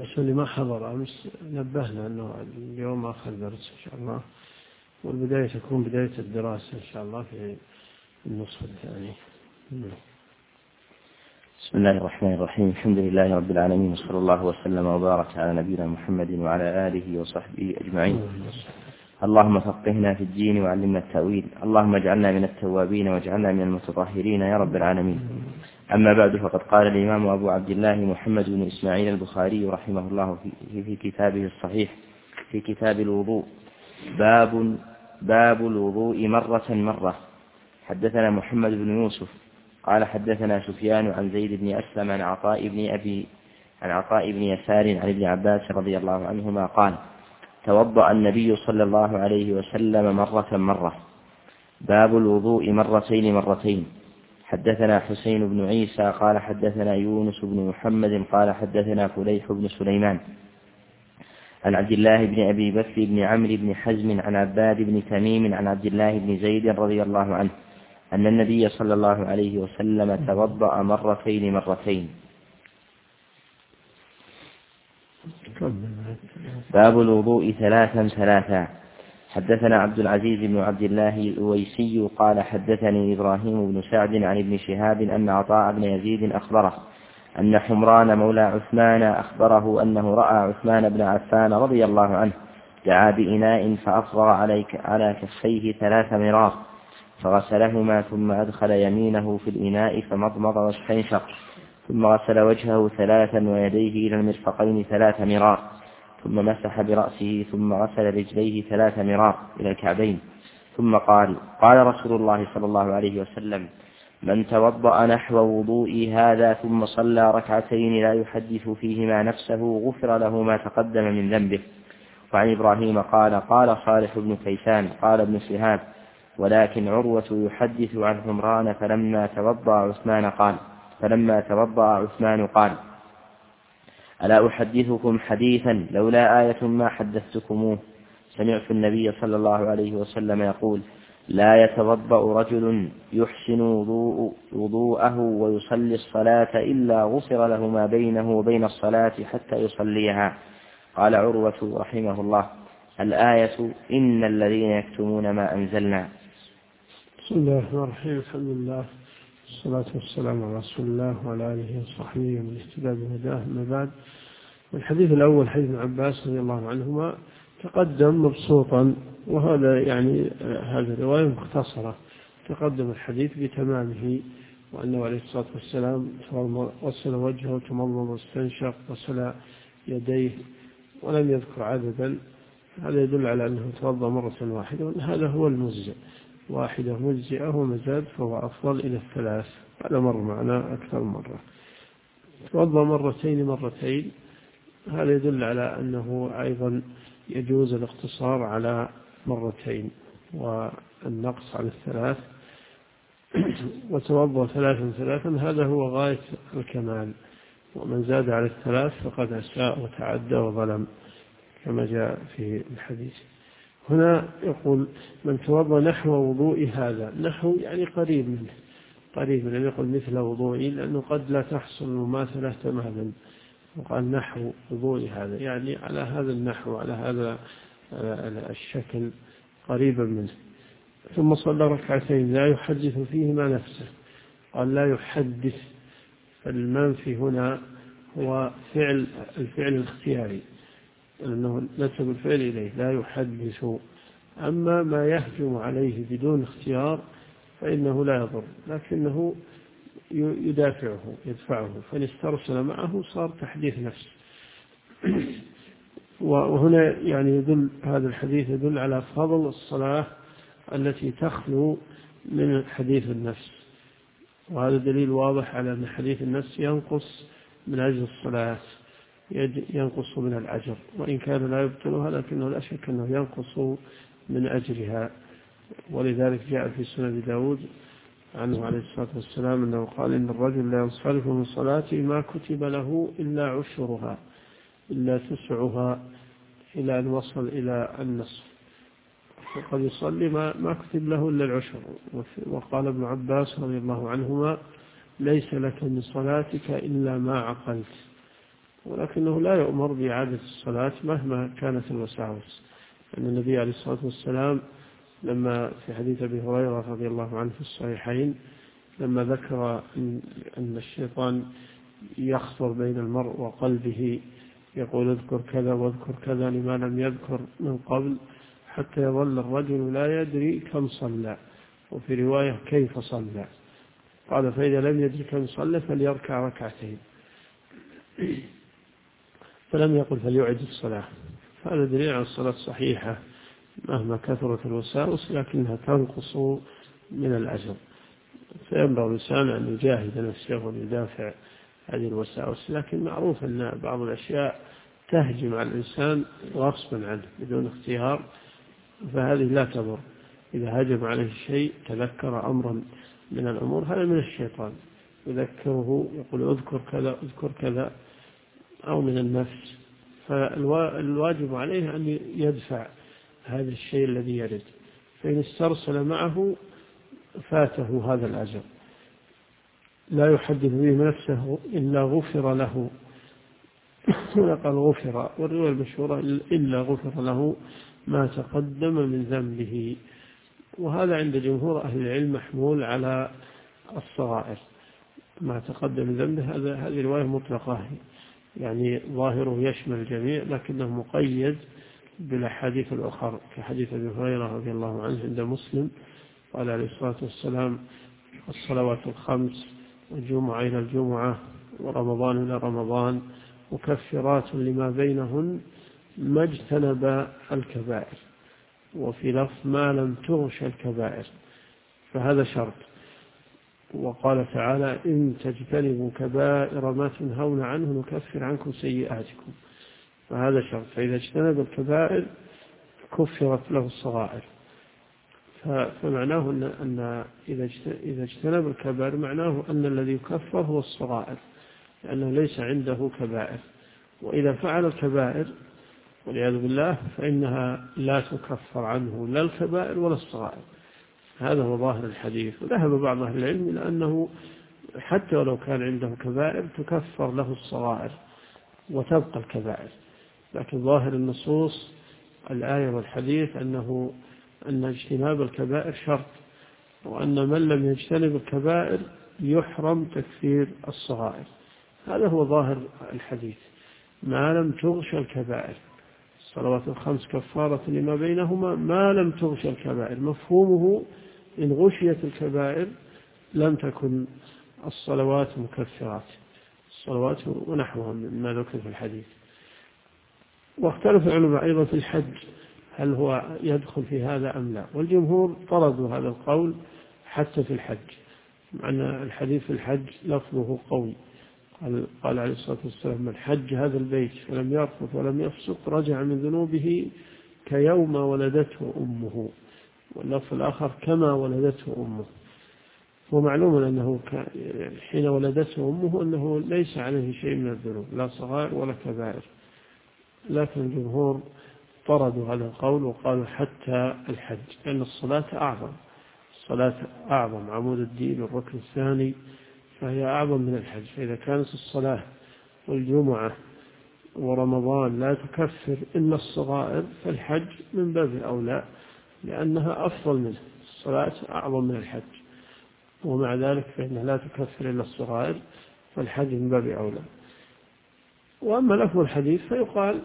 عشان اللي ما حضر أمس نبهنا أنه اليوم آخر درس إن شاء الله، والبداية تكون بداية الدراسة إن شاء الله في النصف الثاني. بسم الله الرحمن الرحيم. الحمد لله رب العالمين، وصلى الله وسلم وبارك على نبينا محمد وعلى آله وصحبه أجمعين. اللهم فقهنا في الدين وعلمنا التأويل، اللهم اجعلنا من التوابين واجعلنا من المتطهرين يا رب العالمين. أما بعد، فقد قال الإمام أبو عبد الله محمد بن إسماعيل البخاري رحمه الله في كتابه الصحيح في كتاب الوضوء: باب الوضوء مرة. حدثنا محمد بن يوسف قال حدثنا سفيان عن زيد بن أسلم عن عطاء بن يسار عن ابن عباس رضي الله عنهما قال: توضأ النبي صلى الله عليه وسلم مرة. باب الوضوء مرتين. حدثنا حسين بن عيسى قال حدثنا يونس بن محمد قال حدثنا فليح بن سليمان عن عبد الله بن أبي بكر بن عمرو بن حزم عن عباد بن تميم عن عبد الله بن زيد رضي الله عنه أن النبي صلى الله عليه وسلم توضأ مرتين. باب الوضوء ثلاثا. حدثنا عبد العزيز بن عبد الله الأويسي قال حدثني إبراهيم بن سعد عن ابن شهاب أن عطاء بن يزيد أخبره أن حمران مولى عثمان أخبره أنه رأى عثمان بن عفان رضي الله عنه دعا بإناء فأفرغ على كفيه 3 مرار فغسلهما ثم أدخل يمينه في الإناء فمضمض واستنشق ثم غسل وجهه 3 ويديه إلى المرفقين 3 مرار ثم مسح برأسه ثم غسل رجليه 3 مرار إلى الكعبين ثم قال رسول الله صلى الله عليه وسلم: من توضأ نحو وضوئي هذا ثم صلى 2 لا يحدث فيهما نفسه غفر له ما تقدم من ذنبه. وعن إبراهيم قال صالح بن كيسان قال ابن شهاب: ولكن عروة يحدث عن حمران فلما توضأ عثمان قال: ألا أحدثكم حديثا لولا آية ما حدثتكموه. سمعت النبي صلى الله عليه وسلم يقول: لا يتوضأ رجل يحسن وضوءه ويصلي الصلاة إلا غفر له ما بينه وبين الصلاة حتى يصليها. قال عروة رحمه الله: الآية إن الذين يكتمون ما أنزلنا. بسم الله الرحمن الرحيم. الحمد لله والصلاة والسلام على رسول الله وعلى آله وصحبه ومن اهتدى بهداه. أما بعد، الحديث الأول حديث ابن عباس رضي الله عنهما تقدم مبسوطا، وهذا يعني هذه الرواية مختصرة. تقدم الحديث بتمامه، وأنه عليه الصلاة والسلام غسل وجهه وتمضمض واستنشق وغسل يديه ولم يذكر عددا. هذا يدل على أنه توضأ مرة واحدة، وأن هذا هو المجزئ، واحدة مجزئة ومزاد فهو أفضل إلى 3. هذا مر معنا أكثر مرة. توضأ مرتين، هذا يدل على أنه أيضا يجوز الاقتصار على 2 والنقص على 3. وتوضأ 3 هذا هو غاية الكمال، ومن زاد على 3 فقد أساء وتعدى وظلم كما جاء في الحديث. هنا يقول: من توضأ نحو وضوء هذا. نحو يعني قريب منه، لم يقل مثل وضوئي، لأنه قد لا تحصل المماثلة تماما، وقال نحو وضوء هذا يعني على هذا النحو، على هذا الشكل، قريبا منه. ثم صلى 2 لا يحدث فيهما نفسه. قال لا يحدث، فالمنفي هنا هو الفعل الاختياري، لأنه نسب الفعل إليه، لا يحدث. أما ما يهجم عليه بدون اختيار فإنه لا يضر، لكنه يدفعه، فإن استرسل معه صار تحديث نفس. وهنا يعني هذا الحديث يدل على فضل الصلاة التي تخلو من حديث النفس، وهذا دليل واضح على أن حديث النفس ينقص من أجل الصلاة، ينقص من الأجر، وإن كان لا يبطلها لكنه لا شك أنه ينقص من أجرها. ولذلك جاء في سنن داود عنه عليه الصلاة والسلام أنه قال: إن الرجل لا ينصرف من صلاته ما كتب له إلا عشرها، إلا 9، إلى أن وصل إلى النصف، وقد يصلي ما كتب له إلا 10. وقال ابن عباس رضي الله عنهما: ليس لك من صلاتك إلا ما عقلت. ولكنه لا يؤمر بإعادة الصلاة مهما كانت الوساوس. أن النبي عليه الصلاة والسلام لما في حديث أبي هريرة رضي الله عنه في الصحيحين لما ذكر أن الشيطان يخطر بين المرء وقلبه يقول اذكر كذا واذكر كذا لما لم يذكر من قبل حتى يظل الرجل لا يدري كم صلى، وفي رواية كيف صلى. قال فإذا لم يدري كم صلى فليركع ركعتين، فلم يقل فليعد الصلاة. فهذا دليل على الصلاة صحيحة مهما كثرت الوساوس، لكنها تنقص من الأجر. فينبغي الإنسان أن يجاهد نفسه ويدافع هذه الوساوس، لكن معروف أن بعض الأشياء تهجم على الإنسان غصبا عنه بدون اختيار، فهذه لا تضر. إذا هجم عليه شيء تذكر أمرا من الأمور هذا من الشيطان يذكره يقول اذكر كذا اذكر كذا، أو من النفس، فالواجب عليه أن يدفع هذا الشيء الذي يرد، فإن استرسل معه فاته هذا الأجر. لا يحدث به نفسه إلا غفر له، قال غفر، والرواية المشهورة إلا غفر له ما تقدم من ذنبه. وهذا عند جمهور أهل العلم محمول على الصغائر، ما تقدم من ذنبه. هذه رواية مطلقة، يعني ظاهره يشمل الجميع، لكنه مقيد بالأحاديث الأخرى كحديث أبي هريرة رضي الله عنه عند مسلم قال عليه الصلاة والسلام الصلوات الخمس والجمعة إلى الجمعة ورمضان إلى رمضان مكفرات لما بينهن ما اجتنب الكبائر، وفي لفظ ما لم تغش الكبائر، فهذا شرط. وقال تعالى إن تجتنبوا كبائر ما تنهون عنه نكفر عنكم سيئاتكم، فهذا شرط. فإذا اجتنب الكبائر كفرت له الصغائر. فمعناه أن إذا اجتنب الكبائر معناه أن الذي يكفر هو الصغائر، لأنه ليس عنده كبائر. وإذا فعل الكبائر والعياذ بالله فإنها لا تكفر عنه لا الكبائر ولا الصغائر. هذا هو ظاهر الحديث. وذهب بعض أهل العلم إلى أنه حتى ولو كان عنده كبائر تكفر له الصغائر وتبقى الكبائر، لكن ظاهر النصوص الآية والحديث أن اجتناب الكبائر شرط، وأن من لم يجتنب الكبائر يحرم تكفير الصغائر. هذا هو ظاهر الحديث، ما لم تغش الكبائر. الصلوات الخمس كفارة لما بينهما ما لم تغش الكبائر. مفهومه إن غشيت الكبائر لم تكن الصلوات مكفرات، الصلوات ونحوها مما ذكر في الحديث. واختلف العلماء أيضا في الحج هل هو يدخل في هذا أم لا، والجمهور طردوا هذا القول حتى في الحج، مع أن الحديث في الحج لفظه قوي. قال عليه الصلاة والسلام من حج هذا البيت فلم يرفث ولم يفسق رجع من ذنوبه كيوم ولدته أمه، واللفظ الآخر كما ولدته أمه. ومعلوم أنه حين ولدته أمه أنه ليس عليه شيء من الذنوب لا صغائر ولا كبائر، لكن الجمهور طردوا هذا القول وقالوا حتى الحج، لأن الصلاة أعظم، الصلاة أعظم عمود الدين والركن الثاني، فهي أعظم من الحج. فإذا كانت الصلاة والجمعة ورمضان لا تكفر إلا الصغائر فالحج من باب أولى، لأنها أفضل منه، الصلاة أعظم من الحج، ومع ذلك فإنها لا تكفر إلا الصغائر فالحج من باب أولى. وأما لفظ الحديث فيقال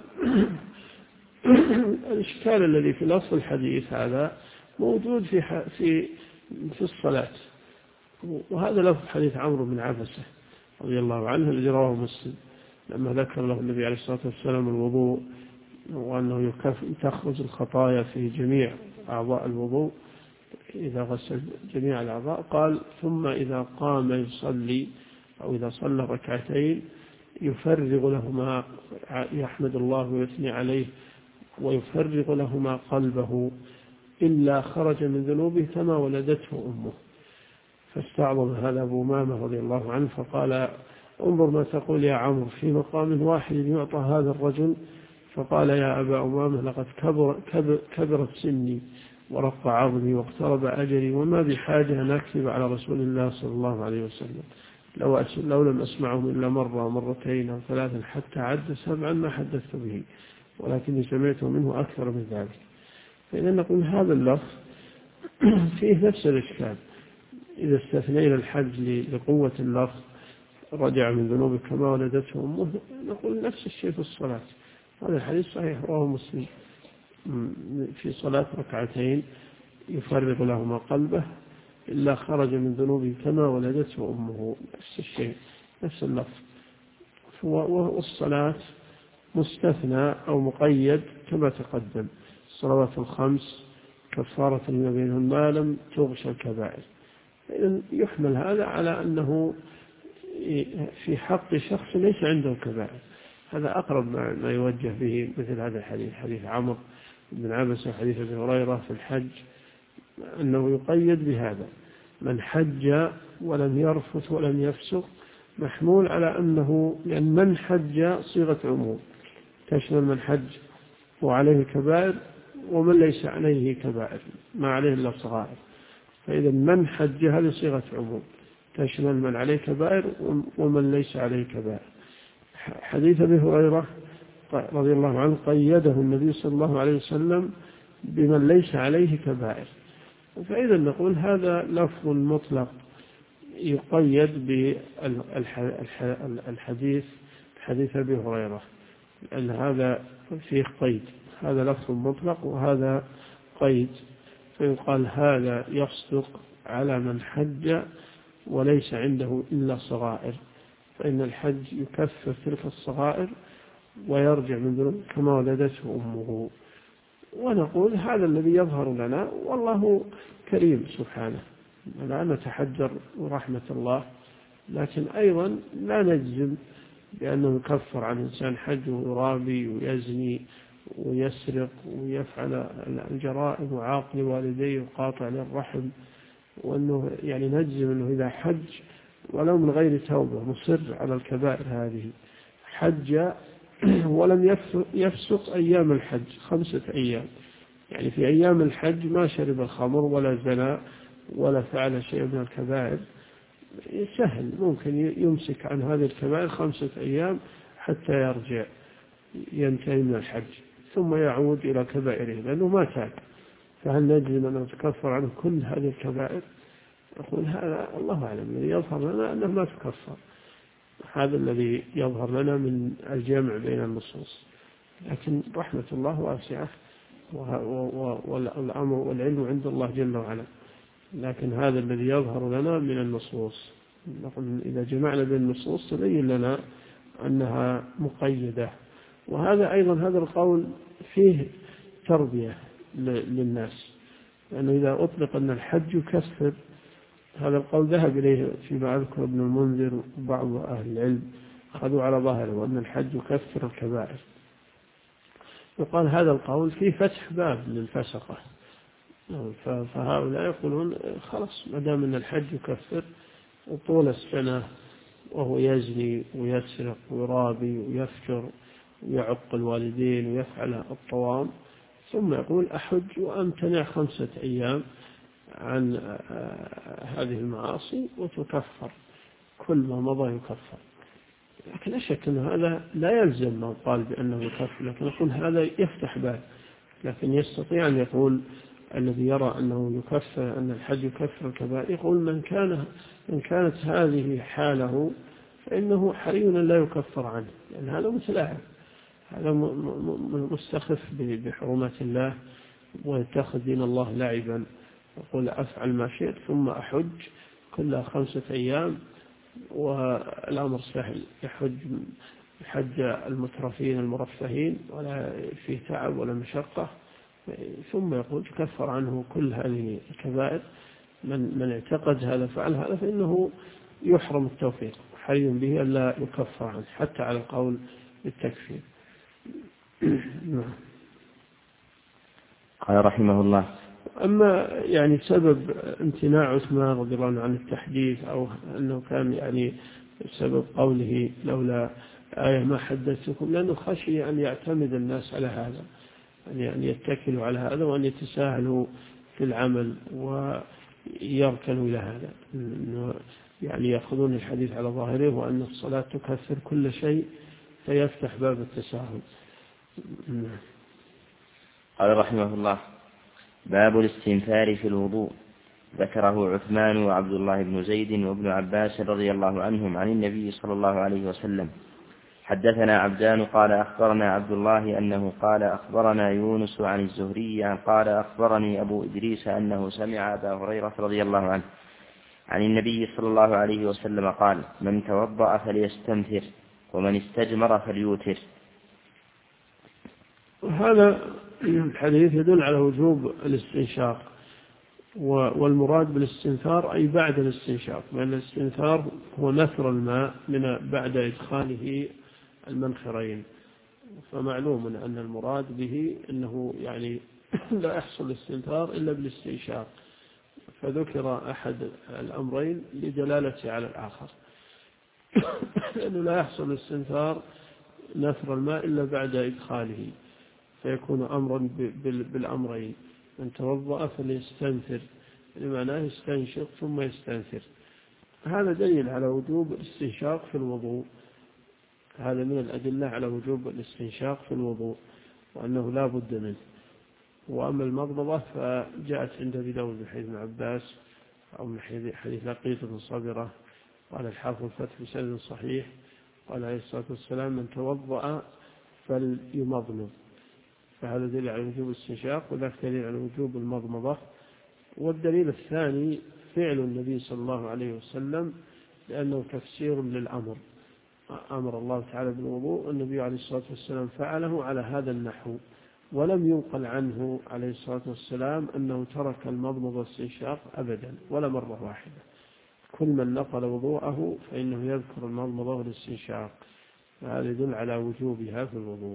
الإشكال الذي في لفظ الحديث هذا موجود في الصلاة، وهذا لفظ حديث عمرو بن عبسة رضي الله عنه الذي رواه مسلم لما ذكر له النبي عليه الصلاة والسلام الوضوء، وأنه تخرج الخطايا في جميع أعضاء الوضوء إذا غسل جميع الأعضاء، قال ثم إذا قام يصلي أو إذا صلى ركعتين يفرغ لهما، يحمد الله ويثني عليه ويفرغ لهما قلبه إلا خرج من ذنوبه كما ولدته أمه. فاستعظم هذا أبو أمامة رضي الله عنه فقال انظر ما تقول يا عمرو في مقام واحد يعطى هذا الرجل. فقال يا أبا أمامة لقد كبرت سني ورق عظمي واقترب أجلي وما بحاجة أن أكذب على رسول الله صلى الله عليه وسلم. لو لم أسمعه إلا مرة مرتين أو ثلاثا حتى عد 7 ما حدثت به، ولكني سمعته منه أكثر من ذلك. فإذا نقول هذا اللفظ فيه نفس الإشكال. إذا استثنينا الحج لقوة اللفظ رجع من ذنوب كما ولدته أمه، نقول نفس الشيء في الصلاة. هذا الحديث صحيح رواه مسلم في صلاة ركعتين يفرغ لهما قلبه إلا خرج من ذنوبه كما ولدته أمه، نفس الشيء نفس اللفظ. والصلاة مستثنى أو مقيد كما تقدم، الصلوات الخمس كفارة لما بينهن ما لم تغش الكبائر. إذن يحمل هذا على أنه في حق شخص ليس عنده كبائر. هذا أقرب ما يوجه به مثل هذا الحديث، حديث عمرو بن عبسة وحديث ابن هريرة في الحج، أنه يقيد بهذا: من حج ولم يرفث ولم يفسق، محمول على أنه، لأن من حج صيغة عموم تشمل من حج وعليه كبائر ومن ليس عليه كبائر ما عليه إلا صغائر. فإذا من حج هذه صيغة عموم تشمل من عليه كبائر ومن ليس عليه كبائر. حديث أبي هريرة رضي الله عنه قيده النبي صلى الله عليه وسلم بمن ليس عليه كبائر. فإذا نقول هذا لفظ مطلق يقيد بالحديث، حديث أبي هريرة، لأن هذا فيه قيد، هذا لفظ مطلق وهذا قيد. فيقال هذا يصدق على من حج وليس عنده إلا صغائر، فإن الحج يكفر تلك الصغائر ويرجع من ذنوب كما ولدته أمه. ونقول هذا الذي يظهر لنا، والله كريم سبحانه، لا نتحجر رحمة الله، لكن أيضا لا نجزم بأنه يكفر عن إنسان حج ويرابي ويزني ويسرق ويفعل الجرائم وعاق لوالديه وقاطع للرحم، وأنه يعني نجزم أنه إذا حج ولو من غير توبة مصر على الكبائر هذه، حج ولم يفسق أيام الحج 5 أيام، يعني في أيام الحج ما شرب الخمر ولا زنا ولا فعل شيء من الكبائر، سهل ممكن يمسك عن هذه الكبائر 5 أيام حتى يرجع ينتهي من الحج ثم يعود إلى كبائره لأنه ما تاب. فهل نجزم أن نتكفر عنه كل هذه الكبائر؟ أقول هذا الله أعلم، الذي يظهر لنا أنه ما تكفر، هذا الذي يظهر لنا من الجمع بين النصوص. لكن رحمة الله واسعة والأمر والعلم عند الله جل وعلا، لكن هذا الذي يظهر لنا من النصوص. إذا جمعنا بين النصوص تبين لنا أنها مقيدة. وهذا أيضا هذا القول فيه تربية للناس، لأنه إذا أطلق أن الحج يكفر، هذا القول ذهب إليه فيما أذكر ابن المنذر وبعض أهل العلم أخذوا على ظاهره وأن الحج يكفر الكبائر، وقال هذا القول فيه فتح باب للفسقة. فهؤلاء يقولون خلاص ما دام أن الحج يكفر طول السنة وهو يزني ويسرق ويرابي ويفجر ويعق الوالدين ويفعل الطوام، ثم يقول أحج وأمتنع 5 أيام عن هذه المعاصي وتكفر، كل ما مضى يكفر. لكن لا شك أن هذا لا يلزم من قال بأنه يكفر، لكن يقول هذا يفتح باب. لكن يستطيع أن يقول الذي يرى أنه يكفر، أن الحج يكفر الكبائر، يقول من كانت هذه حاله فإنه حري لا يكفر عنه، لأن هذا متلاعب، هذا مستخف بحرمات الله ويتخذ دين الله لعبا، يقول أفعل ما شئت ثم أحج كلها 5 أيام والأمر سهل، يحج حج المترفين المرفهين ولا فيه تعب ولا مشقة، ثم يقول تكفر عنه كل هذه الكبائر. من اعتقد هذا فعل هذا فإنه يحرم التوفيق، حري به ألا يكفر عنه حتى على القول بالتكفير. قال رحمه الله: أما يعني سبب امتناع عثمان رضي الله عنه عن التحديث، أو أنه كان يعني سبب قوله لولا آية ما حدثتكم، لأنه خشي أن يعتمد الناس على هذا، أن يتكلوا على هذا وأن يتساهلوا في العمل ويركنوا إلى هذا، يعني يأخذون الحديث على ظاهره وأن الصلاة تكثر كل شيء فيفتح باب التساهل. قال رحمه الله: باب الاستنثار في الوضوء. ذكره عثمان وعبد الله بن زيد وابن عباس رضي الله عنهم عن النبي صلى الله عليه وسلم. حدثنا عبدان قال أخبرنا عبد الله أنه قال أخبرنا يونس عن الزهري قال أخبرني أبو إدريس أنه سمع أبا هريرة رضي الله عنه عن النبي صلى الله عليه وسلم قال: من توضأ فليستنثر ومن استجمر فليوتر. هذا الحديث يدل على وجوب الاستنشاق، والمراد بالاستنثار أي بعد الاستنشاق، لأن الاستنثار هو نثر الماء من بعد إدخاله المنخرين، فمعلوم أن المراد به أنه يعني لا يحصل الاستنثار إلا بالاستنشاق، فذكر أحد الأمرين لدلالته على الآخر لأنه لا يحصل الاستنثار نثر الماء إلا بعد إدخاله، فيكون أمرا بالأمرين: من توضأ فليستنثر، لمعناه يستنشق ثم يستنثر. هذا دليل على وجوب الاستنشاق في الوضوء، هذا من الأدلة على وجوب الاستنشاق في الوضوء وأنه لا بد منه. وأما المضمضة فجاءت عند أبي داود من حديث ابن عباس أو من حديث لقيط بن صابرة، قال الحافظ الفتح بسند صحيح، قال عليه الصلاة والسلام: من توضأ فليمضمض. فهذا دليل على وجوب الاستنشاق، وذاك دليل على وجوب المضمضة. والدليل الثاني فعل النبي صلى الله عليه وسلم، لأنه تفسير للأمر، أمر الله تعالى بالوضوء، النبي عليه الصلاة والسلام فعله على هذا النحو، ولم ينقل عنه عليه الصلاة والسلام أنه ترك المضمضة والاستنشاق أبدا ولا مرة واحدة. كل من نقل وضوءه فإنه يذكر المضمضة والاستنشاق، هذا يدل على وجوبها في الوضوء.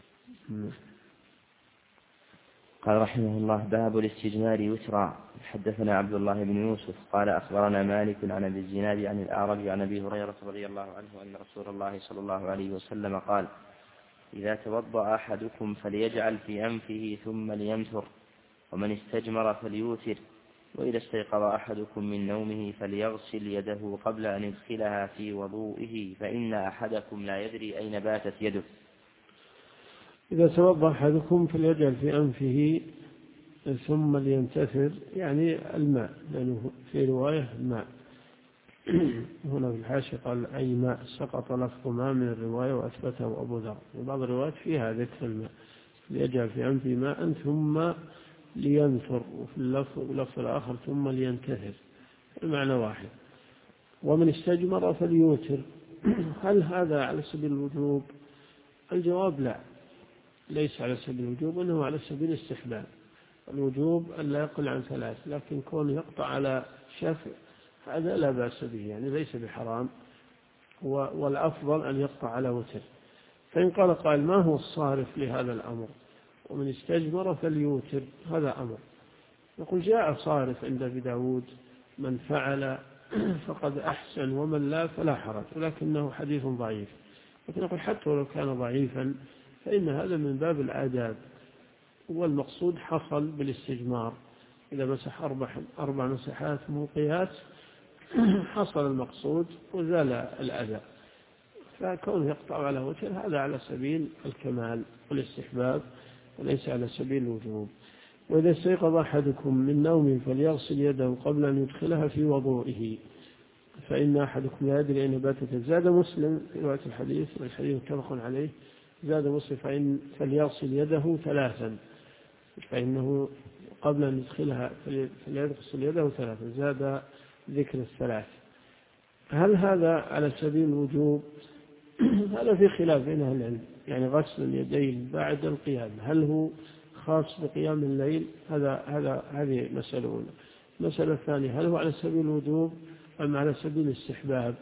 قال رحمه الله: باب الاستجمار يسرى. حدثنا عبد الله بن يوسف قال أخبرنا مالك عن أبي الزناد عن الأعرج عن أبي هريرة رضي الله عنه أن رسول الله صلى الله عليه وسلم قال: إذا توضأ أحدكم فليجعل في أنفه ثم لينثر، ومن استجمر فليوتر، وإذا استيقظ أحدكم من نومه فليغسل يده قبل أن يدخلها في وضوئه، فإن أحدكم لا يدري أين باتت يده. إذا توضأ أحدكم فليجعل في أنفه ثم لينتثر، يعني الماء، لأنه في رواية الماء هنا في الحاشية قال أي ماء، سقط لفظ ماء من الرواية وأثبته أبو ذر، وبعض الروايات فيها ذكر الماء، ليجعل في أنفه ماء ثم لينثر، وفي اللفظ الآخر ثم لينتثر، المعنى واحد. ومن استجمر فليوتر. هل هذا على سبيل الوجوب؟ الجواب لا، ليس على سبيل الوجوب، إنه على سبيل الاستحباب. الوجوب أن لا يقل عن 3، لكن كونه يقطع على شفع هذا لا بأس به، يعني ليس بحرام، والأفضل أن يقطع على وتر. فإن قال قائل: ما هو الصارف لهذا الأمر؟ ومن استجمر فليوتر، هذا أمر. نقول: جاء صارف عند أبي داود: من فعل فقد أحسن ومن لا فلا حرج، ولكنه حديث ضعيف. لكن نقول حتى ولو كان ضعيفا فإن هذا من باب الآداب، والمقصود حصل بالاستجمار. إذا مسح 4 مسحات موقيات حصل المقصود وزال الأذى، فكونه يقطع على وجه هذا على سبيل الكمال والاستحباب وليس على سبيل الوجوب. وإذا استيقظ أحدكم من نوم فليغسل يده قبل أن يدخلها في وضوئه، فإن أحدكم لا يدري أين باتت. زاد مسلم في رواية الحديث، والحديث متفق عليه، زاد مسلم فليغسل يده 3، فإنه قبل أن يدخلها فليغسل يده 3، زاد ذكر 3. هل هذا على سبيل الوجوب؟ هذا في خلاف بين أهل العلم، يعني غسل اليدين بعد القيام هل هو خاص بقيام الليل؟ هذه مسألة أولى. المسألة الثانية: هل هو على سبيل الوجوب أم على سبيل الاستحباب؟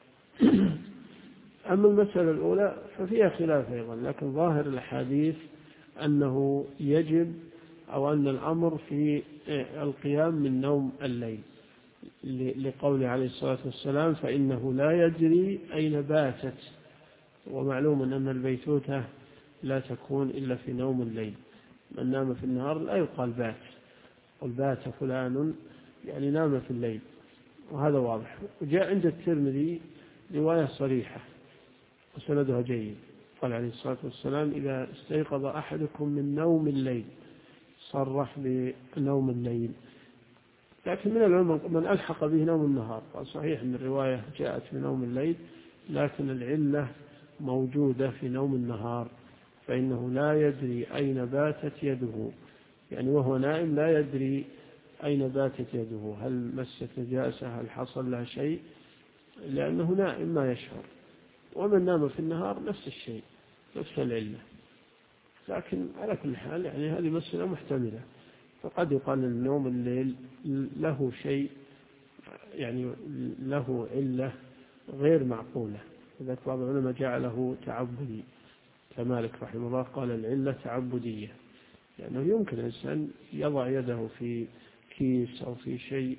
أما المسألة الأولى ففيها خلاف أيضا، لكن ظاهر الحديث أنه يجب، أو أن الأمر في القيام من نوم الليل، لقول عليه الصلاة والسلام: فإنه لا يدري أين باتت. ومعلوم أن البيتوتة لا تكون إلا في نوم الليل، من نام في النهار لا يقال بات، قل بات فلان يعني نام في الليل، وهذا واضح. وجاء عند الترمذي رواية صريحة وسندها جيد، قال عليه الصلاة والسلام: إذا استيقظ أحدكم من نوم الليل، صرح بنوم الليل. لكن من العلماء من ألحق به نوم النهار، قال صحيح أن الرواية جاءت في نوم الليل، لكن العلة موجودة في نوم النهار، فإنه لا يدري أين باتت يده، يعني وهو نائم لا يدري أين باتت يده، هل مست نجاسة، هل حصل لها شيء، لأنه نائم ما يشعر. ومن نام في النهار نفس الشيء، نفس العلة. لكن على كل حال يعني هذه مسألة محتملة، فقد يقال أن نوم الليل له شيء، يعني له علة غير معقولة، لذلك بعض العلماء جعله تعبدي، كمالك رحمه الله قال العلة تعبدية، لأنه يمكن الإنسان يضع يده في كيس أو في شيء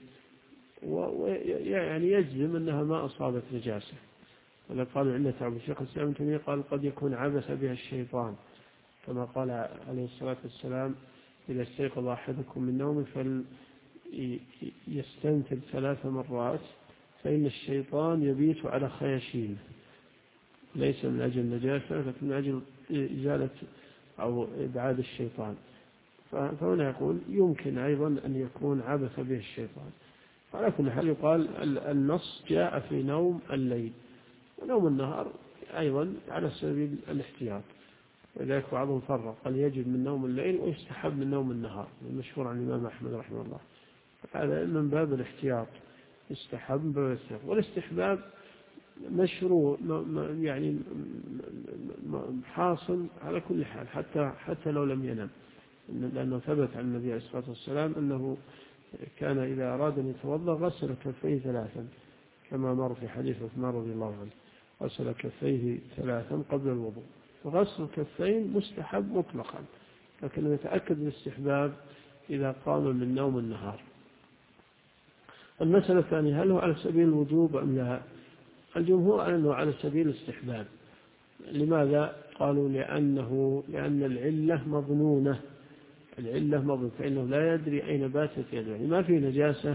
ويعني يجزم أنها ما أصابت نجاسة، ولا قالوا علة تعبد. شيخ الإسلام ابن تيمية قال قد يكون عبث بها الشيطان، كما قال عليه الصلاة والسلام: إذا استيقظ أحدكم من نومه فليستنتب 3 مرات، فإن الشيطان يبيت على خياشيمه، ليس من أجل النجاسة لكن من أجل إزالة أو إبعاد الشيطان. فهنا يقول يمكن أيضا أن يكون عبث به الشيطان. على كل حال يقال النص جاء في نوم الليل، ونوم النهار أيضا على سبيل الاحتياط، ولذلك بعضهم فرق قال يجب من نوم الليل ويستحب من نوم النهار، المشهور عن الإمام أحمد رحمه الله. هذا من باب الاحتياط، يستحب من باب الاحتياط، والاستحباب مشروع يعني حاصل على كل حال حتى لو لم ينم، لأنه ثبت عن النبي عليه الصلاة والسلام أنه كان إذا أراد أن يتوضأ غسل كفيه 3، كما مر في حديث عثمان رضي الله عنه، غسل كفيه 3 قبل الوضوء. وغسل الكفين مستحب مطلقا، لكن يتأكد الاستحباب إذا قام من نوم النهار. المسألة الثانية: هل هو على سبيل الوجوب أم لا؟ الجمهور أنه على سبيل الاستحباب. لماذا؟ قالوا لأن العلة مظنونة، فإنه لا يدري أين باتت يده، يعني ما في نجاسة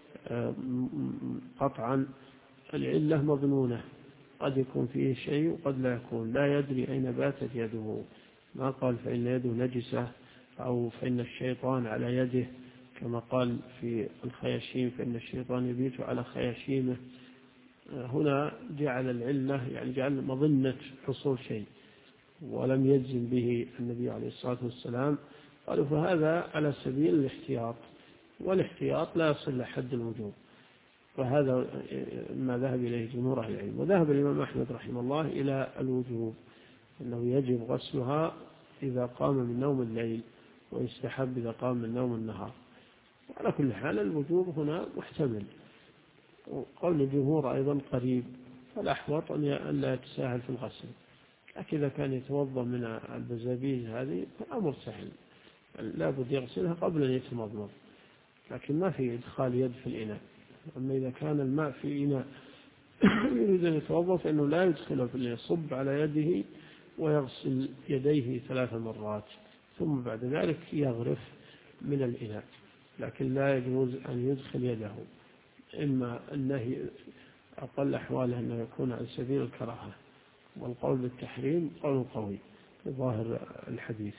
قطعا، العلة مظنونة، قد يكون فيه شيء وقد لا يكون، لا يدري أين باتت يده. ما قال فإن يده نجسة أو فإن الشيطان على يده، كما قال في الخياشيم فإن الشيطان يبيت على خياشيمه. هنا جعل العلة يعني جعل مظنة حصول شيء ولم يجزم به النبي عليه الصلاة والسلام. قالوا فهذا على سبيل الاحتياط، والاحتياط لا يصل لحد الوجوب، فهذا ما ذهب إليه جمهور أهل العلم. وذهب الإمام أحمد رحمه الله إلى الوجوب، أنه يجب غسلها إذا قام من نوم الليل، ويستحب إذا قام من نوم النهار. وعلى كل حال الوجوب هنا محتمل، وقول الجمهور أيضا قريب، فالأحوط أن لا يتساهل في الغسل. لكن إذا كان يتوضأ من البزابيز هذه فالأمر سهل، لا بد يغسلها قبل أن يتمضمض، لكن ما في إدخال يد في الإناء. أما إذا كان الماء في إناء يريد أن يتوضأ فإنه لا يدخله في الإناء، يصب على يده ويغسل يديه 3 مرات، ثم بعد ذلك يغرف من الإناء، لكن لا يجوز أن يدخل يده. إما النهي أقل أحواله أنه يكون على سبيل الكراهة، والقول بالتحريم قول قوي بظاهر الحديث.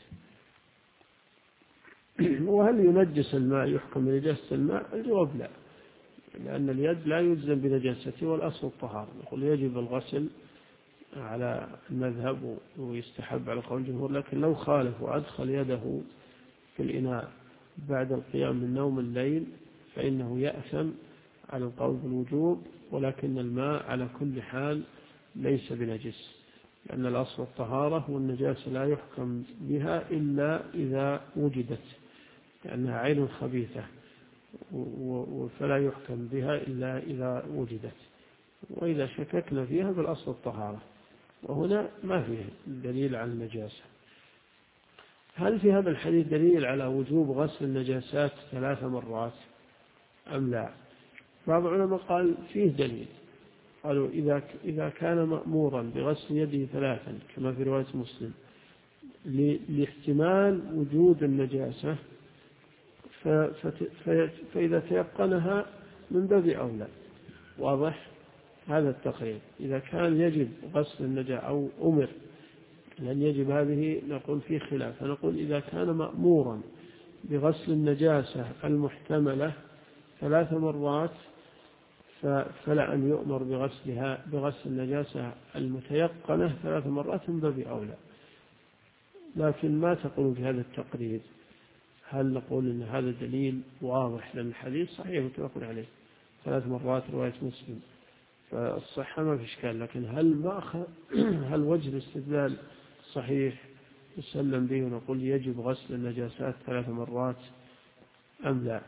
وهل ينجس الماء يحكم بنجاسة الماء؟ الجواب لا، لأن اليد لا يجزم بنجاسته، والأصل الطهارة. نقول يجب الغسل على المذهب ويستحب على قول الجمهور، لكن لو خالف وأدخل يده في الإناء بعد القيام من نوم الليل فإنه يأثم على القول بالوجوب، ولكن الماء على كل حال ليس بنجس، لأن الأصل الطهارة، والنجاسة لا يحكم بها إلا إذا وجدت، لأنها عين خبيثة، فلا يحكم بها إلا إذا وجدت. وإذا شككنا فيها بالأصل الطهارة، وهنا ما فيه دليل على النجاسة. هل في هذا الحديث دليل على وجوب غسل النجاسات 3 مرات أم لا؟ بعض العلماء قال فيه دليل، قالوا إذا كان مأمورا بغسل يده 3 كما في رواية مسلم لاحتمال وجود النجاسة، فإذا تيقنها من باب أولى، واضح هذا التقرير. إذا كان يجب غسل النجاسة أو أمر لن يجب، هذه نقول في خلاف، فنقول إذا كان مأمورا بغسل النجاسة المحتملة 3 مرات فلا أن يؤمر بغسل النجاسة المتيقنة 3 مرات من باب أولى. لكن ما تقول في هذا التقرير؟ هل نقول إن هذا دليل واضح؟ لأن الحديث صحيح متفق عليه 3 مرات رواية مسلم، فالصحة ما في إشكال. لكن هل وجه الاستدلال صحيح يسلم به ونقول يجب غسل النجاسات 3 مرات أم لا؟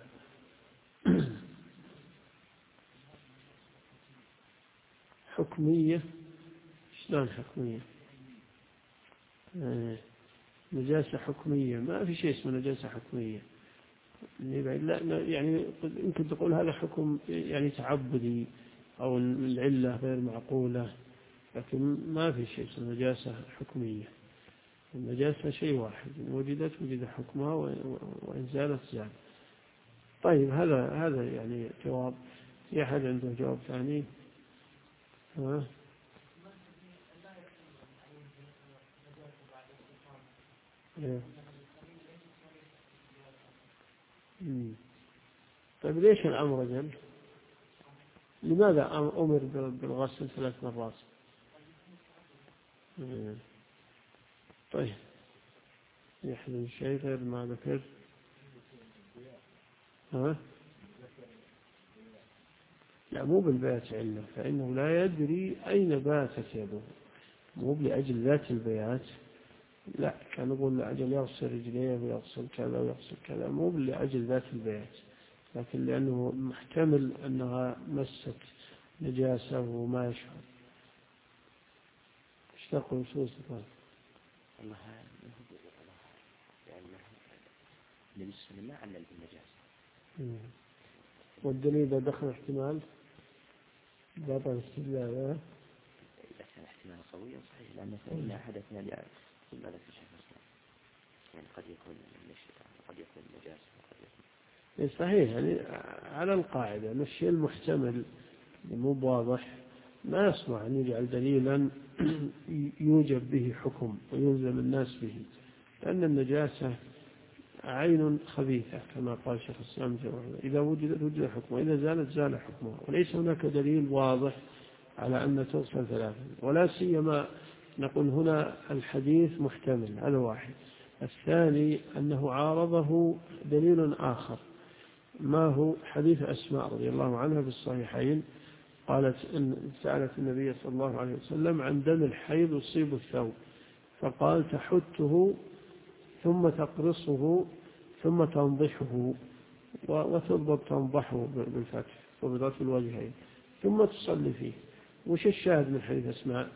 حكمية؟ شلون حكمية؟ نجاسة حكمية؟ ما في شيء اسمه نجاسة حكمية. لا يعني يمكن تقول هذا حكم يعني تعبدي أو العلة غير معقولة، لكن ما في شيء اسمه نجاسة حكمية. النجاسة شيء واحد، إن وجدت وجد حكمها وإن زالت زال. طيب هذا يعني جواب. في أحد عنده جواب ثاني؟ طيب ليش الأمر جل؟ لماذا أمر بالغسل 3 مرات؟ طيب يحزن شيء غير ما ذكر؟ لا مو بالبيات علة، فإنه لا يدري أين باتت يده، مو لأجل ذات البيات. لا كان يقول لأجل يغسل رجليه ويغسل كذا ويغسل كذا، مو لأجل ذات البيات، لكن لأنه محتمل أنها مست نجاسة وما يشعر. ايش تقول سوسة؟ والله النبي صلى الله عليه وسلم ما علل بالنجاسة. والدليل إذا دخل احتمال بطل استدلال. إذا كان احتمال قويا صحيح، لأن فإن أحدثنا ثم ذلك الشيخ يعني قد يكون النشاء قد يكون النجاسة قد يكون صحيح. يعني على القاعدة أن الشيء المحتمل مو واضح ما يصلح أن يجعل دليلا يوجب به حكم ويلزم الناس به، لأن النجاسة عين خبيثة كما قال شيخ الإسلام، إذا وجدت وجد حكمه، إذا زالت زال حكمه، وليس هناك دليل واضح على أن تغسل 3. ولا سيما نقول هنا الحديث محتمل، هذا واحد. الثاني أنه عارضه دليل آخر، ما هو حديث أسماء رضي الله عنها في الصحيحين، قالت إن سألت النبي صلى الله عليه وسلم عن دم الحيض يصيب الثوب، فقال تحته ثم تقرصه ثم تنضحه، وتضبط تنضحه بالفتح وبضغط الوجهين ثم تصلي فيه. وش الشاهد من حديث أسماء؟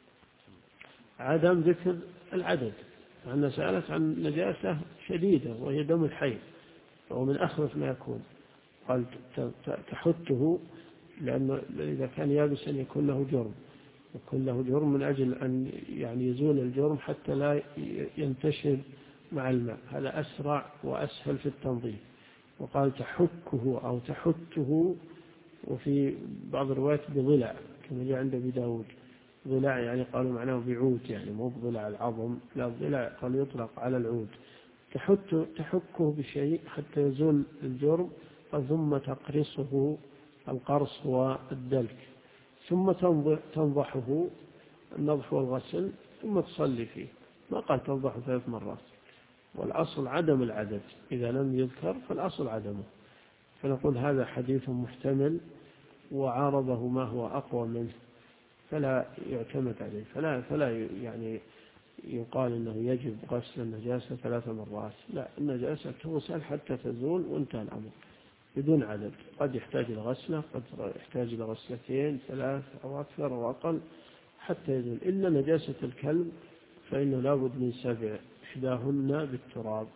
عدم ذكر العدد، أنها سألت عن نجاسة شديدة وهي دم الحيض، وهو من أخرف ما يكون. قال تحته، لأنه إذا كان يابسا يكون له جرم من أجل أن يعني يزول الجرم حتى لا ينتشر مع الماء، هذا أسرع وأسهل في التنظيف. وقال تحكه أو تحته، وفي بعض الروايات بضلع كما جاء عند أبي داود. ضلع يعني قالوا معناه بعود، يعني مو بضلع العظم، لا الضلع قال يطلق على العود. تحكه بشيء حتى يزول الجرم، ثم تقرصه، القرص هو الدلك، ثم تنضحه، النضح والغسل، ثم تصلي فيه. ما قال تنضحه 3 مرات. والأصل عدم العدد، إذا لم يذكر فالأصل عدمه. فنقول هذا حديث محتمل وعارضه ما هو أقوى منه، فلا يعتمد عليه، فلا يعني يقال أنه يجب غسل النجاسة 3 مرات. لا، النجاسة تغسل حتى تزول وانتهى الأمر بدون عدد. قد يحتاج إلى غسلة، قد يحتاج إلى غسلتين 3 أو أكثر أو أقل حتى يزول. إلا نجاسة الكلب فإنه لابد من 7، إحداهن بالتراب،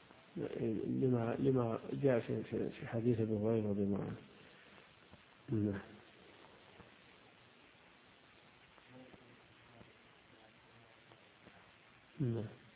لما جاء في حديث ابي هريرة رضي الله عنه.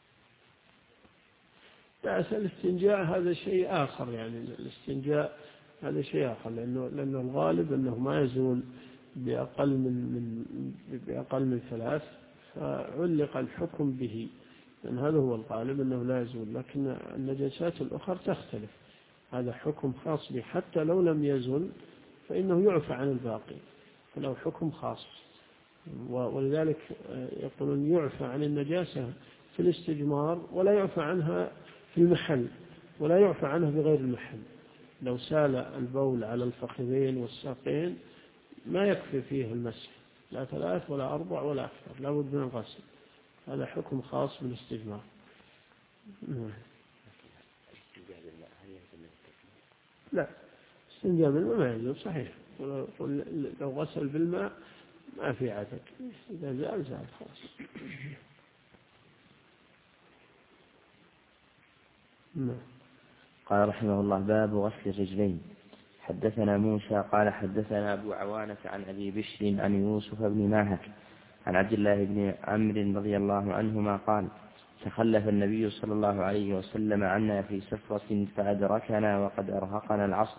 لا، الاستنجاء هذا شيء آخر، يعني الاستنجاء هذا شيء آخر، لأنه الغالب أنه ما يزول بأقل من 3، فعلق الحكم به، لأن هذا هو الغالب أنه لا يزول. لكن النجاسات الأخرى تختلف، هذا حكم خاص به، حتى لو لم يزل فإنه يعفى عن الباقي، فله حكم خاص. ولذلك يقولون يعفى عن النجاسة في الاستجمار، ولا يعفى عنها في المحل، ولا يعفى عنها بغير المحل. لو سال البول على الفخذين والساقين ما يكفي فيه المسح، لا 3 ولا 4 ولا أكثر، لا بد من الغسل. هذا حكم خاص بالاستجمار. لا، استنجاء بالماء ما يجوز صحيح، لو غسل بالماء ما في عدد، إذا زال خلاص. قال رحمه الله: باب غسل الرجلين. حدثنا موسى قال حدثنا أبو عوانة عن أبي بشر عن يوسف بن ماهك عن عبد الله بن عمرو رضي الله عنهما قال: تخلف النبي صلى الله عليه وسلم عنا في سفرة فأدركنا وقد أرهقنا العصر،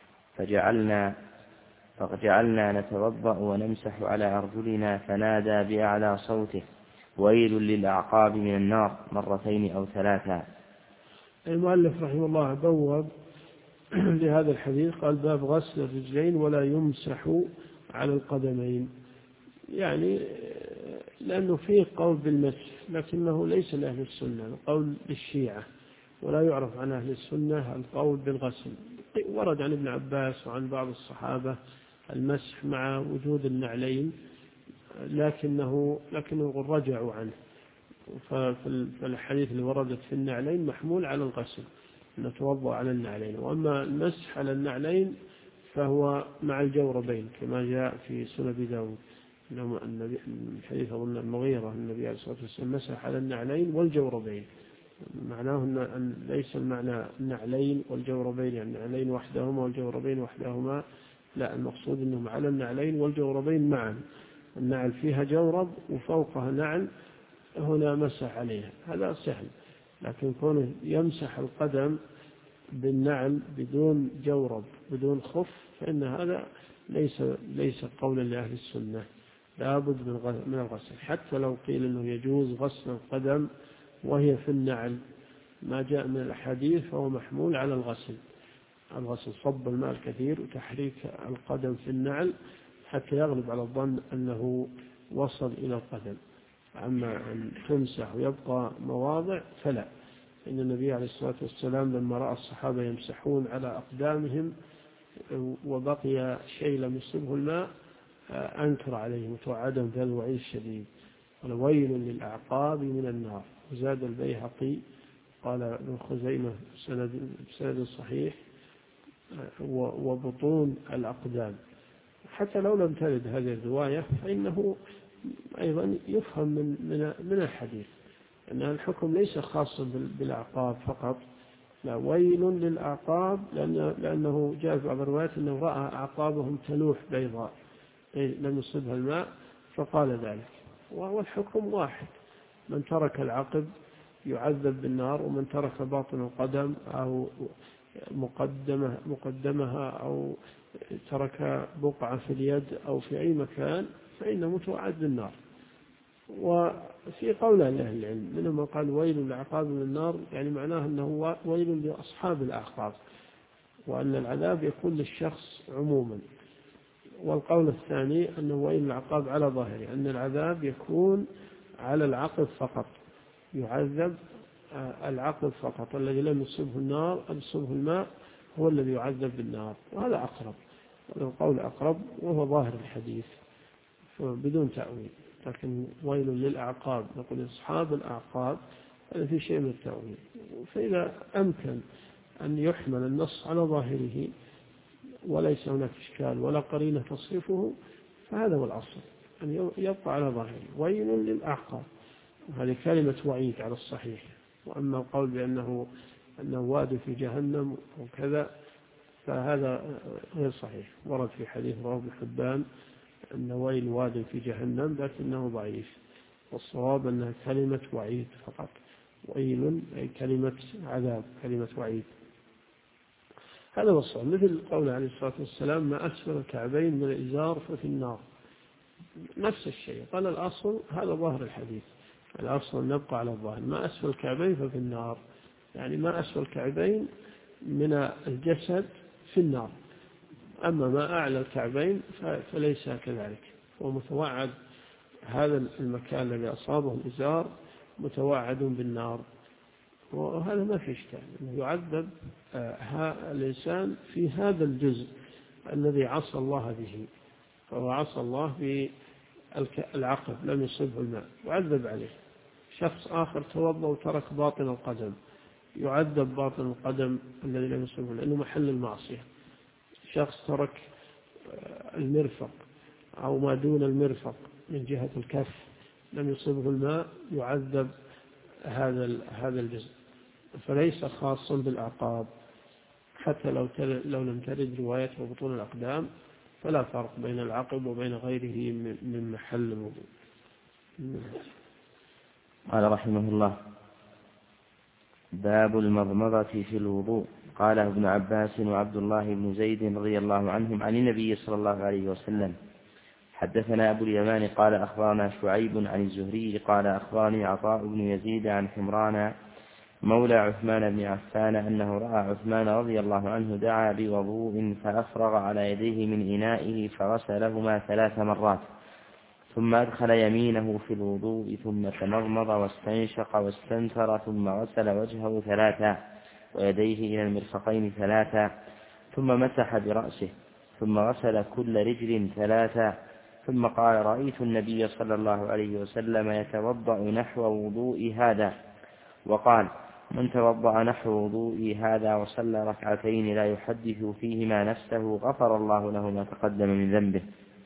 فجعلنا نتوضأ ونمسح على أرجلنا، فنادى بأعلى صوته: ويل للأعقاب من النار، 2 أو 3. المؤلف رحمه الله بوب لهذا الحديث، قال: باب غسل الرجلين ولا يمسح على القدمين. يعني لأنه فيه قول بالمسح، لكنه ليس لأهل السنة، القول للشيعة، ولا يعرف عن أهل السنة القول بالغسل. ورد عن ابن عباس وعن بعض الصحابة المسح مع وجود النعلين، لكنه رجعوا عنه. فالحديث اللي وردت في النعلين محمول على الغسل، نتوضأ على النعلين. وأما المسح على النعلين فهو مع الجوربين، كما جاء في سنن داود، الحديث أظن المغيرة النبي عليه الصلاة والسلام مسح على النعلين والجوربين. معناه أن ليس المعنى النعلين والجوربين، يعني النعلين وحدهما والجوربين وحدهما، لا، المقصود أنهم على النعلين والجوربين معا، النعل فيها جورب وفوقها نعل، هنا مسح عليها، هذا سهل. لكن كونه يمسح القدم بالنعل بدون جورب بدون خف، فإن هذا ليس قولا لأهل السنة، لابد من الغسل. حتى لو قيل أنه يجوز غسل القدم وهي في النعل، ما جاء من الأحاديث فهو محمول على الغسل، صب الماء الكثير وتحريك القدم في النعل حتى يغلب على الظن أنه وصل إلى القدم. أما أن تمسح ويبقى مواضع فلا. إن النبي عليه الصلاة والسلام لما رأى الصحابة يمسحون على أقدامهم وبقي شيء لم يصبه الماء أنكر عليهم وتوعدهم بهذا الوعيد الشديد، قال: ويل للأعقاب من النار. وزاد البيهقي قال ابن خزيمة بسند صحيح: وبطون الأقدام. حتى لو لم ترد هذه الرواية فإنه أيضا يفهم من الحديث أن الحكم ليس خاصا بالأعقاب فقط، لا، ويل للأعقاب، لأنه جاء في بعض الروايات أنه رأى أعقابهم تلوح بيضاء لم يصبها الماء فقال ذلك. والحكم واحد، من ترك العقب يعذب بالنار، ومن ترك باطن القدم أو مقدمها أو ترك بقعة في اليد أو في أي مكان فإنه متوعد بالنار. وفي قول أهل العلم منهم من قال: ويل للأعقاب من النار، يعني معناه أنه ويل لأصحاب الأعقاب، وأن العذاب يكون للشخص عموما. والقول الثاني أنه ويل للأعقاب على ظاهره، أن العذاب يكون على العقب فقط، يعذب العقب فقط، الذي لم يصبه النار أو يصبه الماء هو الذي يعذب بالنار. وهذا أقرب، القول أقرب وهو ظاهر الحديث بدون تأويل. لكن ويل للأعقاب، نقول أصحاب الأعقاب، هذا في شيء من التأويل. فإذا أمكن أن يحمل النص على ظاهره وليس هناك إشكال ولا قرينة تصرفه، فهذا هو الأصل، أن يبقى على ظاهره ويل للأعقاب، هذه كلمة وعيد على الصحيح. وأما القول بأنه واد في جهنم وكذا فهذا غير صحيح. ورد في حديث رواه ابن حبان أن ويل واد في جهنم، لكنه ضعيف، والصواب أنها كلمة وعيد فقط، ويل أي كلمة عذاب، كلمة وعيد. هذا هو الصواب، مثل قوله عليه الصلاة والسلام: ما أسفل الكعبين من الإزار ففي النار. نفس الشيء قال الأصل، هذا ظاهر الحديث، الأصل نبقى على الظاهر، ما أسفل الكعبين ففي النار، يعني ما أسفل الكعبين من الجسد في النار، أما ما أعلى الكعبين فليس كذلك. ومتوعد هذا المكان الذي أصابه الإزار متوعد بالنار، وهذا ما في إشكال، يعذب الإنسان في هذا الجزء الذي عصى الله به، فهو عصى الله بالعقب لم يصبه الماء يعذب عليه. شخص آخر توضأ وترك باطن القدم يعذب باطن القدم الذي لم يصبه لأنه محل المعصية. شخص ترك المرفق أو ما دون المرفق من جهة الكف لم يصبه الماء يعذب هذا الجزء، فليس خاصا بالأعقاب. حتى لو لم ترد رواية بطون الأقدام فلا فرق بين العقب وبين غيره من محل الوضوء. قال رحمه الله: باب المضمضة في الوضوء. قال ابن عباس وعبد الله بن زيد رضي الله عنهم عن النبي صلى الله عليه وسلم: حدثنا أبو اليمان قال أخبرنا شعيب عن الزهري قال أخبرني عطاء بن يزيد عن حمران مولى عثمان بن عفان أنه رأى عثمان رضي الله عنه دعا بوضوء فأفرغ على يديه من إنائه فغسلهما 3 مرات، ثم أدخل يمينه في الوضوء ثم تمضمض واستنشق واستنثر ثم غسل وجهه 3 ويديه إلى المرفقين 3 ثم مسح برأسه ثم غسل كل رجل 3 ثم قال: رأيت النبي صلى الله عليه وسلم يتوضأ نحو وضوء هذا. وقال: من توضأ نحو وضوء هذا وصلى 2 لا يحدث فيهما نفسه غفر الله له ما تقدم من ذنبه.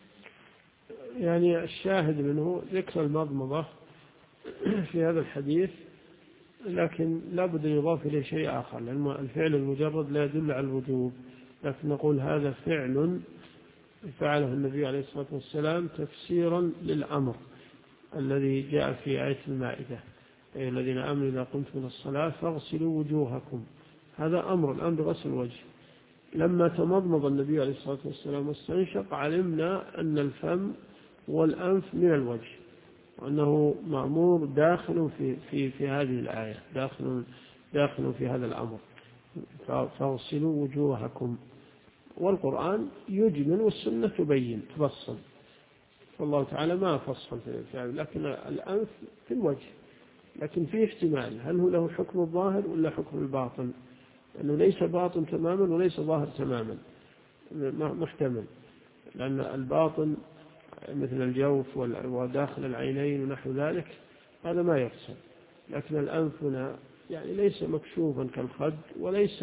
يعني الشاهد منه ذكر المضمضة في هذا الحديث، لكن لا بد أن يضاف إليه شيء آخر، لأن الفعل المجرد لا يدل على الوجوب، لكن نقول هذا فعل فعله النبي عليه الصلاة والسلام تفسيرا للأمر الذي جاء في آية المائدة: أي الذين آمنوا إذا قمتم إلى الصلاة فاغسلوا وجوهكم. هذا أمر الآن بغسل الوجه. لما تمضمض النبي عليه الصلاة والسلام واستنشق علمنا أن الفم والأنف من الوجه، وأنه مأمور داخل في هذه الآية، داخل في هذا الأمر: فاغسلوا وجوهكم. والقرآن يجمل والسنة تبين تفصل، فالله تعالى ما فصل في هذا، لكن الأنف في الوجه، لكن فيه احتمال هل هو له حكم الظاهر ولا حكم الباطن، لأنه ليس باطن تماما وليس ظاهر تماما، محتمل، لأن الباطن مثل الجوف وداخل العينين ونحو ذلك هذا ما يحصل، لكن الأنف هنا يعني ليس مكشوفا كالخد وليس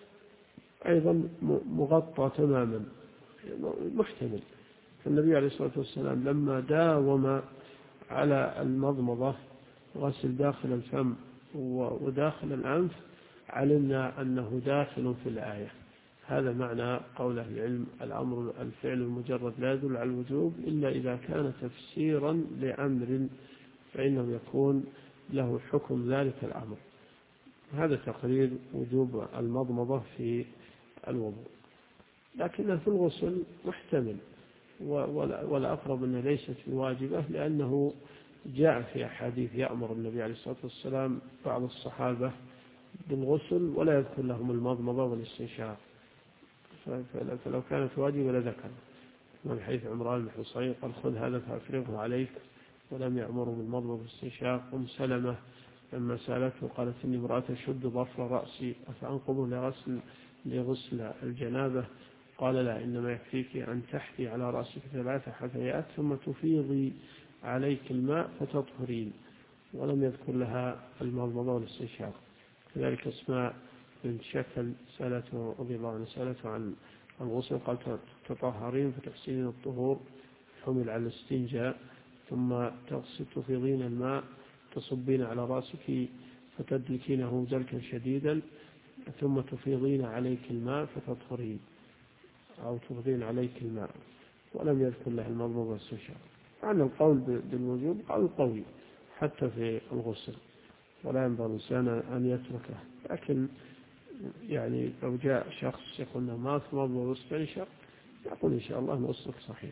أيضا مغطى تماما، محتمل. فالنبي عليه الصلاة والسلام لما داوم على المضمضة غسل داخل الفم وداخل الأنف علمنا أنه داخل في الآية. هذا معنى قول أهل العلم: الأمر الفعل المجرد لا يدل على الوجوب إلا إذا كان تفسيرا لأمر فإنه يكون له حكم ذلك الأمر. هذا تقرير وجوب المضمضة في الوضوء، لكنه في الغسل محتمل، والأقرب أنه ليست واجبة، لأنه جاء في أحاديث يأمر النبي عليه الصلاة والسلام بعض الصحابة بالغسل ولا يذكر لهم المضمضة والاستنشاق، فلو كانت واجبة لذكر، من حيث عمران بن حصين قال: خذ هذا فأفرغه عليك، ولم يأمره بالمضمضة والاستنشاق. سلمة لما سألته قالت: إني امرأة أشد ظفر رأسي أفأنقضه لغسل الجنابة؟ قال: لا، إنما يكفيك أن تحثي على رأسك 3 حثيات ثم تفيضي عليك الماء فتطهرين. ولم يذكر لها المضمضة والاستنشاق. كذلك أسماء بنت شكل سألته رضي الله عنها سألته عن الغسل، قال: تطهرين فتحسين الطهور، حمل على الاستنجاء، ثم تفيضين الماء تصبين على رأسك فتدلكينه دلكا شديدا، ثم تفيضين عليك الماء فتطهرين، أو تفيضين عليك الماء. ولم يذكر له المضمضة والاستنشاق. عن القول بالوجوب قول قوي حتى في الغسل، ولا ينبغي الإنسان أن يتركه، لكن يعني لو جاء شخص يقول له ما تمضمض واستنشق يقول إن شاء الله وصفك صحيح.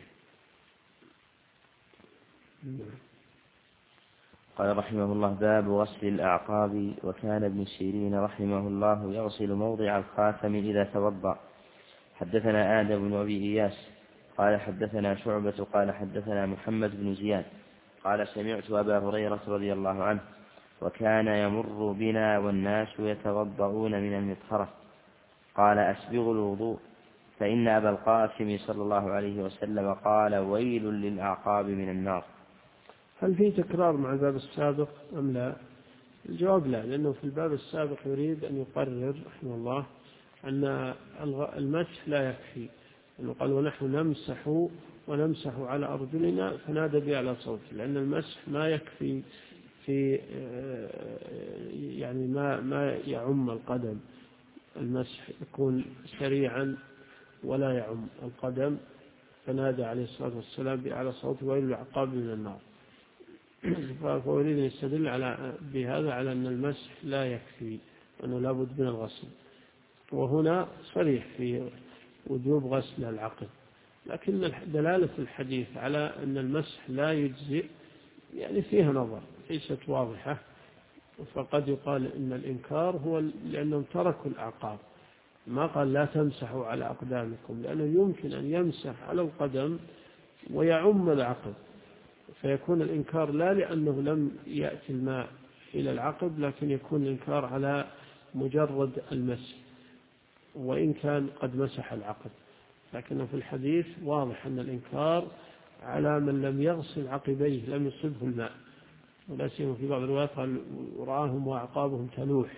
قال رحمه الله: باب غسل الأعقاب. وكان ابن سيرين رحمه الله يغسل موضع الخاتم إذا توضأ. حدثنا آدم بن أبي إياس قال حدثنا شعبة قال حدثنا محمد بن زياد قال سمعت أبا هريرة رضي الله عنه وكان يمر بنا والناس يتوضؤون من المطهرة قال: أسبغوا الوضوء، فإن أبا القاسم صلى الله عليه وسلم قال: ويل للأعقاب من النار. هل في تكرار مع الباب السابق أم لا؟ الجواب لا، لأنه في الباب السابق يريد أن يقرر رحمه الله أن المسح لا يكفي، أنه قال: ونحن نمسح على أرجلنا فنادى بأعلى صوت، لأن المسح ما يكفي في يعني ما يعم القدم، المسح يكون سريعا ولا يعم القدم، فنادى عليه الصلاة والسلام بأعلى صوت: ويل للأعقاب من النار. فهو يريد أن يستدل بهذا على أن المسح لا يكفي، وأنه لابد من الغسل، وهنا صريح في وجوب غسل العقب، لكن دلالة الحديث على أن المسح لا يجزئ يعني فيها نظر، ليست واضحة. فقد يقال إن الإنكار هو لأنهم تركوا الأعقاب، ما قال لا تمسحوا على أقدامكم، لأنه يمكن أن يمسح على القدم ويعم العقب، فيكون الإنكار لا لأنه لم يأتي الماء إلى العقب، لكن يكون الإنكار على مجرد المسح وإن كان قد مسح العقب. لكن في الحديث واضح أن الإنكار على من لم يغسل عقبيه، لم يصبه الماء، ولا سيما في بعض الروايات قال: رآهم وأعقابهم تلوح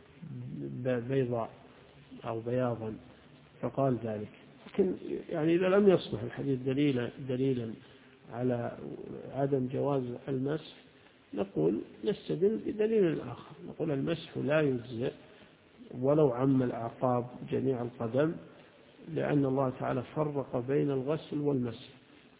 بيضاء أو بياضا، فقال ذلك. لكن يعني إذا لم يصبح الحديث دليلا على عدم جواز المسح، نقول نستدل بدليل آخر، نقول المسح لا يجزئ ولو عم الأعقاب جميع القدم، لأن الله تعالى فرق بين الغسل والمسح.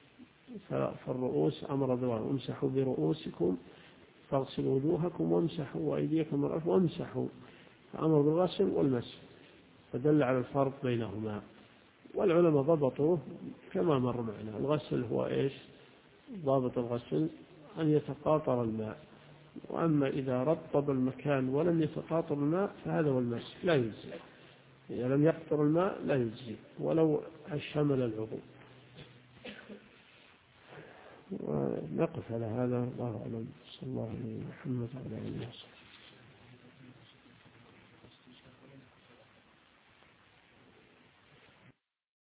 فالرؤوس أمر بالله: امسحوا برؤوسكم فاغسلوا وجوهكم وامسحوا وأيديكم وامسحوا، فأمر بالغسل والمسح، فدل على الفرق بينهما. والعلماء ضبطوه كما مر معنا. الغسل هو إيش؟ ضابط الغسل أن يتقاطر الماء، وأما إذا رطب المكان ولم يتقاطر الماء فهذا هو المسح، لا يجزي. إذا لم يقطر الماء لا يجزي ولو شمل العضو. ونقف على هذا. الله أعلم. صلى الله عليه وسلم.